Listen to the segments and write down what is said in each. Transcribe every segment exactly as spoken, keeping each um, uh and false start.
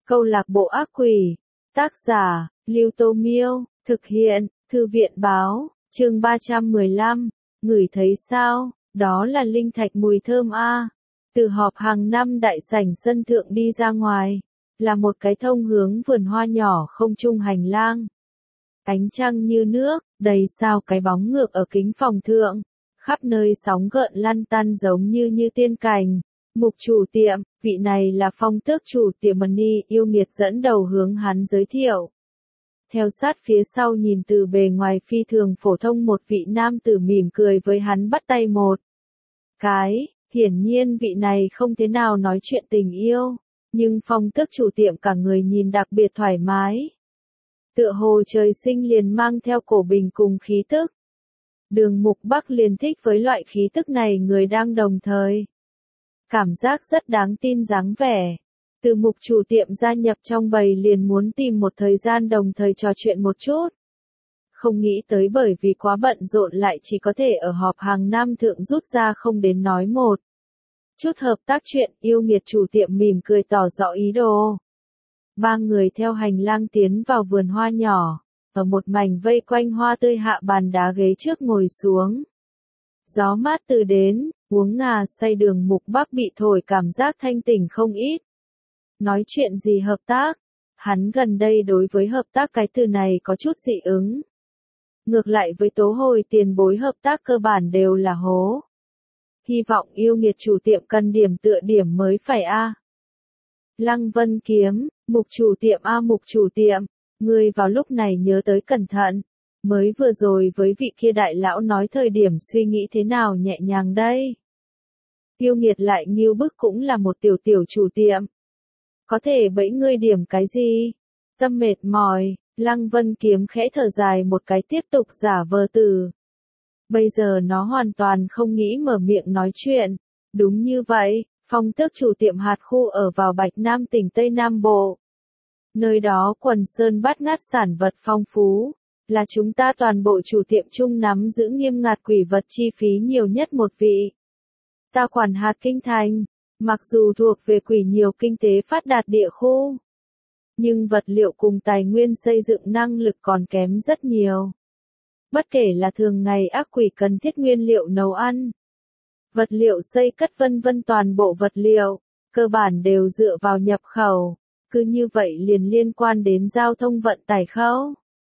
Câu lạc bộ ác quỷ. Tác giả, Lưu Tô Miêu. Thực hiện, Thư viện báo. Chương ba trăm mười lăm. Ngửi thấy sao? Đó là linh thạch mùi thơm a. Từ họp hàng năm đại sảnh sân thượng đi ra ngoài, là một cái thông hướng vườn hoa nhỏ không trung hành lang. Ánh trăng như nước, đầy sao cái bóng ngược ở kính phòng thượng, khắp nơi sóng gợn lăn tăn giống như như tiên cảnh. Mục chủ tiệm, vị này là Phong Tước chủ tiệm Money yêu nghiệt dẫn đầu hướng hắn giới thiệu. Theo sát phía sau nhìn từ bề ngoài phi thường phổ thông một vị nam tử mỉm cười với hắn bắt tay một cái, hiển nhiên vị này không thế nào nói chuyện tình yêu, nhưng Phong Tước chủ tiệm cả người nhìn đặc biệt thoải mái. Tựa hồ trời sinh liền mang theo cổ bình cùng khí tức. Đường Mục Bắc liền thích với loại khí tức này người đang đồng thời. Cảm giác rất đáng tin dáng vẻ. Từ Mục chủ tiệm gia nhập trong bầy liền muốn tìm một thời gian đồng thời trò chuyện một chút. Không nghĩ tới bởi vì quá bận rộn lại chỉ có thể ở họp hàng năm thượng rút ra không đến nói một chút hợp tác chuyện. Yêu nghiệt chủ tiệm mỉm cười tỏ rõ ý đồ. Ba người theo hành lang tiến vào vườn hoa nhỏ, ở một mảnh vây quanh hoa tươi hạ bàn đá ghế trước ngồi xuống. Gió mát từ đến, uống ngà say. Đường Mục Bắc bị thổi cảm giác thanh tỉnh không ít. Nói chuyện gì hợp tác? Hắn gần đây đối với hợp tác cái từ này có chút dị ứng. Ngược lại với Tố Hồi tiền bối hợp tác cơ bản đều là hố. Hy vọng yêu nghiệt chủ tiệm cần điểm tựa điểm mới phải a. Lăng Vân Kiếm, Mục chủ tiệm a. Mục chủ tiệm, ngươi vào lúc này nhớ tới cẩn thận. Mới vừa rồi với vị kia đại lão nói thời điểm suy nghĩ thế nào nhẹ nhàng đây. Yêu nghiệt lại nghiêu bức cũng là một tiểu tiểu chủ tiệm. Có thể bẫy ngươi điểm cái gì? Tâm mệt mỏi, Lăng Vân Kiếm khẽ thở dài một cái tiếp tục giả vờ từ. Bây giờ nó hoàn toàn không nghĩ mở miệng nói chuyện. Đúng như vậy, Phong Tước chủ tiệm hạt khu ở vào Bạch Nam tỉnh Tây Nam Bộ. Nơi đó quần sơn bát ngát sản vật phong phú, là chúng ta toàn bộ chủ tiệm chung nắm giữ nghiêm ngặt quỷ vật chi phí nhiều nhất một vị. Ta quản hạt kinh thành, mặc dù thuộc về quỷ nhiều kinh tế phát đạt địa khu, nhưng vật liệu cùng tài nguyên xây dựng năng lực còn kém rất nhiều. Bất kể là thường ngày ác quỷ cần thiết nguyên liệu nấu ăn, vật liệu xây cất vân vân toàn bộ vật liệu, cơ bản đều dựa vào nhập khẩu, cứ như vậy liền liên quan đến giao thông vận tải khâu.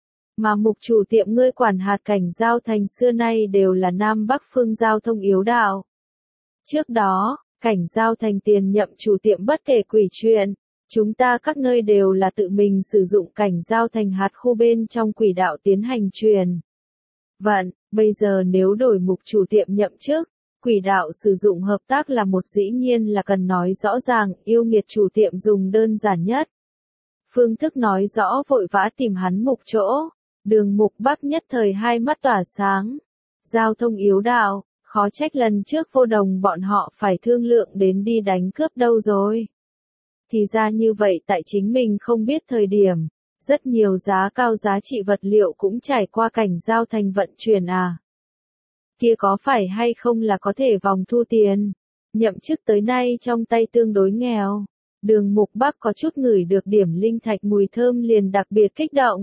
Mà Mục chủ tiệm ngươi quản hạt cảnh giao thành xưa nay đều là Nam Bắc phương giao thông yếu đạo. Trước đó, cảnh giao thành tiền nhậm chủ tiệm bất kể quỷ chuyện, chúng ta các nơi đều là tự mình sử dụng cảnh giao thành hạt khu bên trong quỷ đạo tiến hành truyền vận. Bây giờ nếu đổi Mục chủ tiệm nhậm chức, quỷ đạo sử dụng hợp tác là một dĩ nhiên là cần nói rõ ràng. Yêu nghiệt chủ tiệm dùng đơn giản nhất phương thức nói rõ vội vã tìm hắn Mục chỗ. Đường Mục Bắc nhất thời hai mắt tỏa sáng. Giao thông yếu đạo, khó trách lần trước vô đồng bọn họ phải thương lượng đến đi đánh cướp đâu rồi. Thì ra như vậy, tại chính mình không biết thời điểm, rất nhiều giá cao giá trị vật liệu cũng trải qua cảnh giao thành vận chuyển à. Kia có phải hay không là có thể vòng thu tiền. Nhậm chức tới nay trong tay tương đối nghèo. Đường Mục Bắc có chút ngửi được điểm linh thạch mùi thơm liền đặc biệt kích động.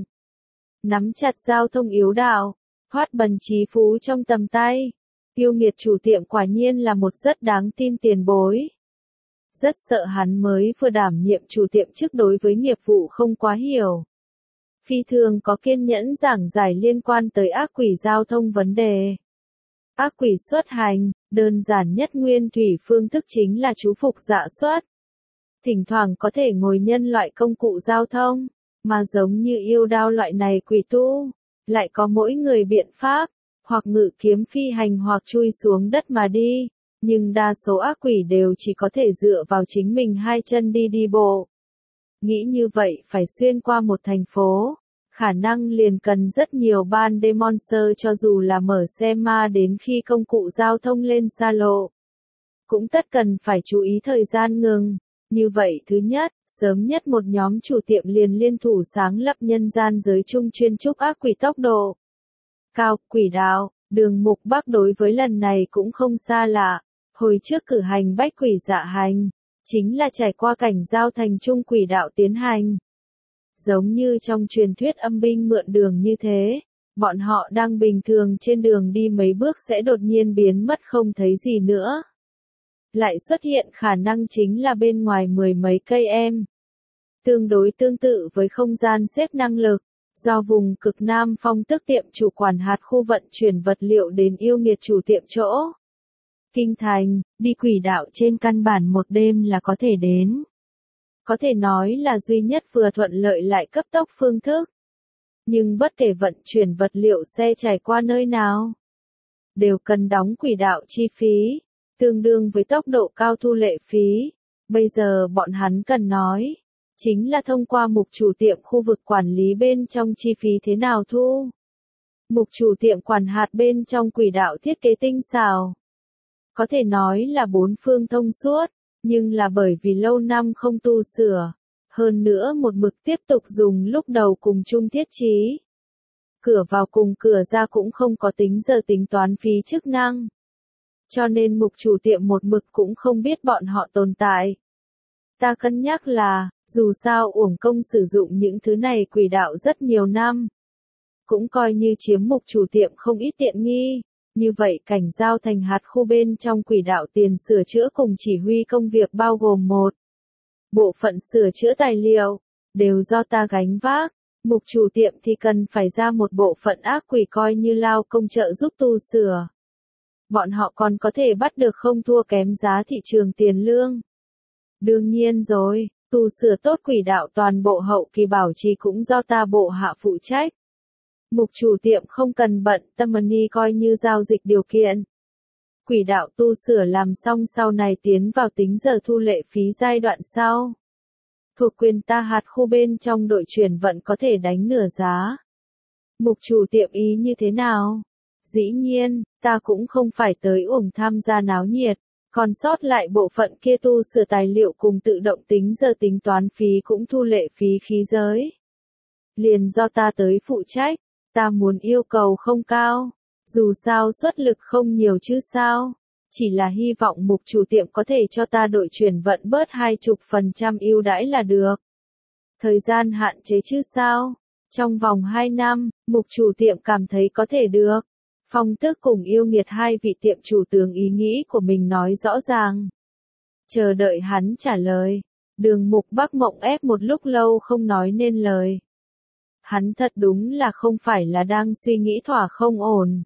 Nắm chặt giao thông yếu đạo, thoát bần trí phú trong tầm tay. Yêu nghiệt chủ tiệm quả nhiên là một rất đáng tin tiền bối. Rất sợ hắn mới vừa đảm nhiệm chủ tiệm trước đối với nghiệp vụ không quá hiểu. Phi thường có kiên nhẫn giảng giải liên quan tới ác quỷ giao thông vấn đề. Ác quỷ xuất hành, đơn giản nhất nguyên thủy phương thức chính là chú phục dạ xuất. Thỉnh thoảng có thể ngồi nhân loại công cụ giao thông, mà giống như yêu đao loại này quỷ tu, lại có mỗi người biện pháp, hoặc ngự kiếm phi hành hoặc chui xuống đất mà đi, nhưng đa số ác quỷ đều chỉ có thể dựa vào chính mình hai chân đi đi bộ. Nghĩ như vậy phải xuyên qua một thành phố, khả năng liền cần rất nhiều ban đêm monster cho dù là mở xe ma đến khi công cụ giao thông lên xa lộ. Cũng tất cần phải chú ý thời gian ngừng. Như vậy thứ nhất, sớm nhất một nhóm chủ tiệm liền liên thủ sáng lập nhân gian giới chung chuyên trúc ác quỷ tốc độ cao, quỷ đạo. Đường Mục Bắc đối với lần này cũng không xa lạ. Hồi trước cử hành bách quỷ dạ hành, chính là trải qua cảnh giao thành trung quỷ đạo tiến hành. Giống như trong truyền thuyết âm binh mượn đường như thế, bọn họ đang bình thường trên đường đi mấy bước sẽ đột nhiên biến mất không thấy gì nữa. Lại xuất hiện khả năng chính là bên ngoài mười mấy cây em. Tương đối tương tự với không gian xếp năng lực, do vùng cực Nam Phong Tước tiệm chủ quản hạt khu vận chuyển vật liệu đến yêu nghiệt chủ tiệm chỗ. Kinh thành, đi quỷ đạo trên căn bản một đêm là có thể đến. Có thể nói là duy nhất vừa thuận lợi lại cấp tốc phương thức. Nhưng bất kể vận chuyển vật liệu xe trải qua nơi nào, đều cần đóng quỷ đạo chi phí, tương đương với tốc độ cao thu lệ phí. Bây giờ bọn hắn cần nói, chính là thông qua mục chủ tiệm khu vực quản lý bên trong chi phí thế nào thu. Mục chủ tiệm quản hạt bên trong quỷ đạo thiết kế tinh xảo. Có thể nói là bốn phương thông suốt, nhưng là bởi vì lâu năm không tu sửa, hơn nữa một mực tiếp tục dùng lúc đầu cùng chung thiết trí. Cửa vào cùng cửa ra cũng không có tính giờ tính toán phí chức năng. Cho nên mục chủ tiệm một mực cũng không biết bọn họ tồn tại. Ta cân nhắc là, dù sao uổng công sử dụng những thứ này quỷ đạo rất nhiều năm. Cũng coi như chiếm mục chủ tiệm không ít tiện nghi. Như vậy cảnh giao thành hạt khu bên trong quỷ đạo tiền sửa chữa cùng chỉ huy công việc bao gồm một bộ phận sửa chữa tài liệu, đều do ta gánh vác. Mục chủ tiệm thì cần phải ra một bộ phận ác quỷ coi như lao công trợ giúp tu sửa. Bọn họ còn có thể bắt được không thua kém giá thị trường tiền lương. Đương nhiên rồi, tu sửa tốt quỷ đạo toàn bộ hậu kỳ bảo trì cũng do ta bộ hạ phụ trách. Mục chủ tiệm không cần bận tâm money coi như giao dịch điều kiện. Quỷ đạo tu sửa làm xong sau này tiến vào tính giờ thu lệ phí giai đoạn sau. Thuộc quyền ta hạt khu bên trong đội chuyển vận có thể đánh nửa giá. Mục chủ tiệm ý như thế nào? Dĩ nhiên, ta cũng không phải tới uổng tham gia náo nhiệt, còn sót lại bộ phận kia tu sửa tài liệu cùng tự động tính giờ tính toán phí cũng thu lệ phí khí giới. Liền do ta tới phụ trách. Ta muốn yêu cầu không cao, dù sao suất lực không nhiều chứ sao, chỉ là hy vọng mục chủ tiệm có thể cho ta đội chuyển vận bớt hai chục phần trăm ưu đãi là được. Thời gian hạn chế chứ sao, trong vòng hai năm, mục chủ tiệm cảm thấy có thể được. Phong Tước cùng yêu nghiệt hai vị tiệm chủ tướng ý nghĩ của mình nói rõ ràng. Chờ đợi hắn trả lời, Đường Mục Bắc mộng ép một lúc lâu không nói nên lời. Hắn thật đúng là không phải là đang suy nghĩ thỏa không ổn,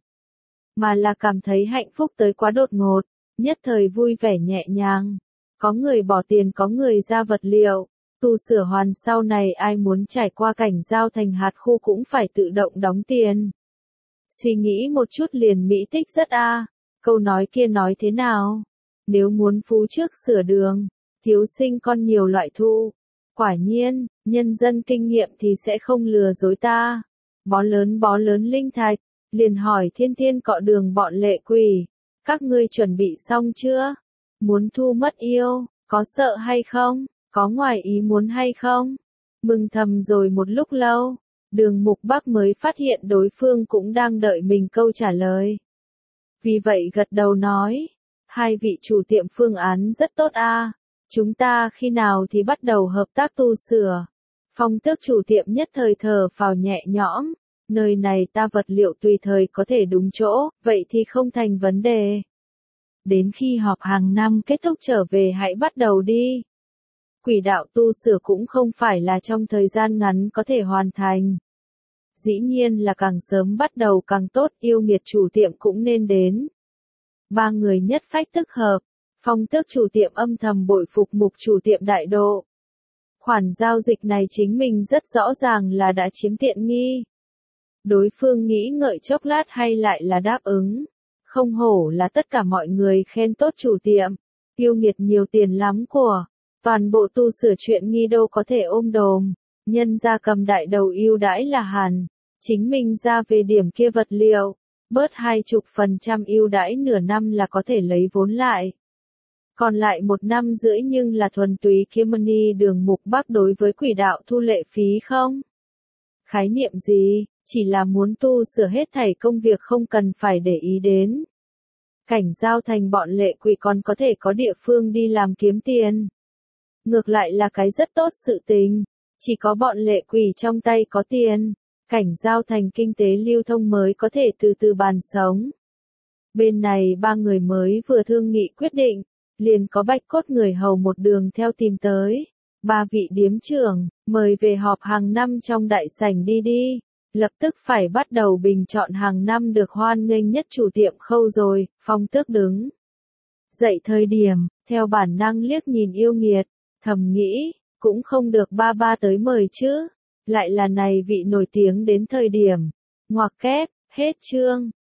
mà là cảm thấy hạnh phúc tới quá đột ngột, nhất thời vui vẻ nhẹ nhàng. Có người bỏ tiền có người ra vật liệu, tu sửa hoàn sau này ai muốn trải qua cảnh giao thành hạt khu cũng phải tự động đóng tiền. Suy nghĩ một chút liền mỹ tích rất a. À. Câu nói kia nói thế nào? Nếu muốn phú trước sửa đường, thiếu sinh con nhiều loại thu. Quả nhiên, nhân dân kinh nghiệm thì sẽ không lừa dối ta. Bó lớn bó lớn linh thạch, liền hỏi thiên thiên cọ đường bọn lệ quỷ. Các ngươi chuẩn bị xong chưa? Muốn thu mất yêu, có sợ hay không? Có ngoài ý muốn hay không? Mừng thầm rồi một lúc lâu, Đường Mục Bắc mới phát hiện đối phương cũng đang đợi mình câu trả lời. Vì vậy gật đầu nói, hai vị chủ tiệm phương án rất tốt a. À. Chúng ta khi nào thì bắt đầu hợp tác tu sửa. Phong Tước chủ tiệm nhất thời thở phào nhẹ nhõm, nơi này ta vật liệu tùy thời có thể đúng chỗ, vậy thì không thành vấn đề. Đến khi họp hàng năm kết thúc trở về hãy bắt đầu đi. Quỷ đạo tu sửa cũng không phải là trong thời gian ngắn có thể hoàn thành. Dĩ nhiên là càng sớm bắt đầu càng tốt, yêu nghiệt chủ tiệm cũng nên đến. Ba người nhất phách tức hợp. Phong Tước chủ tiệm âm thầm bội phục mục chủ tiệm đại độ. Khoản giao dịch này chính mình rất rõ ràng là đã chiếm tiện nghi. Đối phương nghĩ ngợi chốc lát hay lại là đáp ứng. Không hổ là tất cả mọi người khen tốt chủ tiệm. Yêu nghiệt nhiều tiền lắm của. Toàn bộ tu sửa chuyện nghi đâu có thể ôm đồm. Nhân ra cầm đại đầu ưu đãi là hẳn. Chính mình ra về điểm kia vật liệu. Bớt hai chục phần trăm ưu đãi nửa năm là có thể lấy vốn lại. Còn lại một năm rưỡi nhưng là thuần túy kiếm money. Đường Mục Bắc đối với quỷ đạo thu lệ phí không? Khái niệm gì, chỉ là muốn tu sửa hết thảy công việc không cần phải để ý đến. Cảnh giao thành bọn lệ quỷ còn có thể có địa phương đi làm kiếm tiền. ngược lại là cái rất tốt sự tình. Chỉ có bọn lệ quỷ trong tay có tiền, cảnh giao thành kinh tế lưu thông mới có thể từ từ bàn sống. Bên này ba người mới vừa thương nghị quyết định, liền có bạch cốt người hầu một đường theo tìm tới. Ba vị điếm trưởng, mời về họp hàng năm trong đại sảnh đi đi. Lập tức phải bắt đầu bình chọn hàng năm được hoan nghênh nhất chủ tiệm Khâu rồi. Phong Tước đứng dậy thời điểm, theo bản năng liếc nhìn yêu nghiệt, thầm nghĩ, cũng không được ba ba tới mời chứ. Lại là này vị nổi tiếng đến thời điểm. Ngoặc kép, hết chương.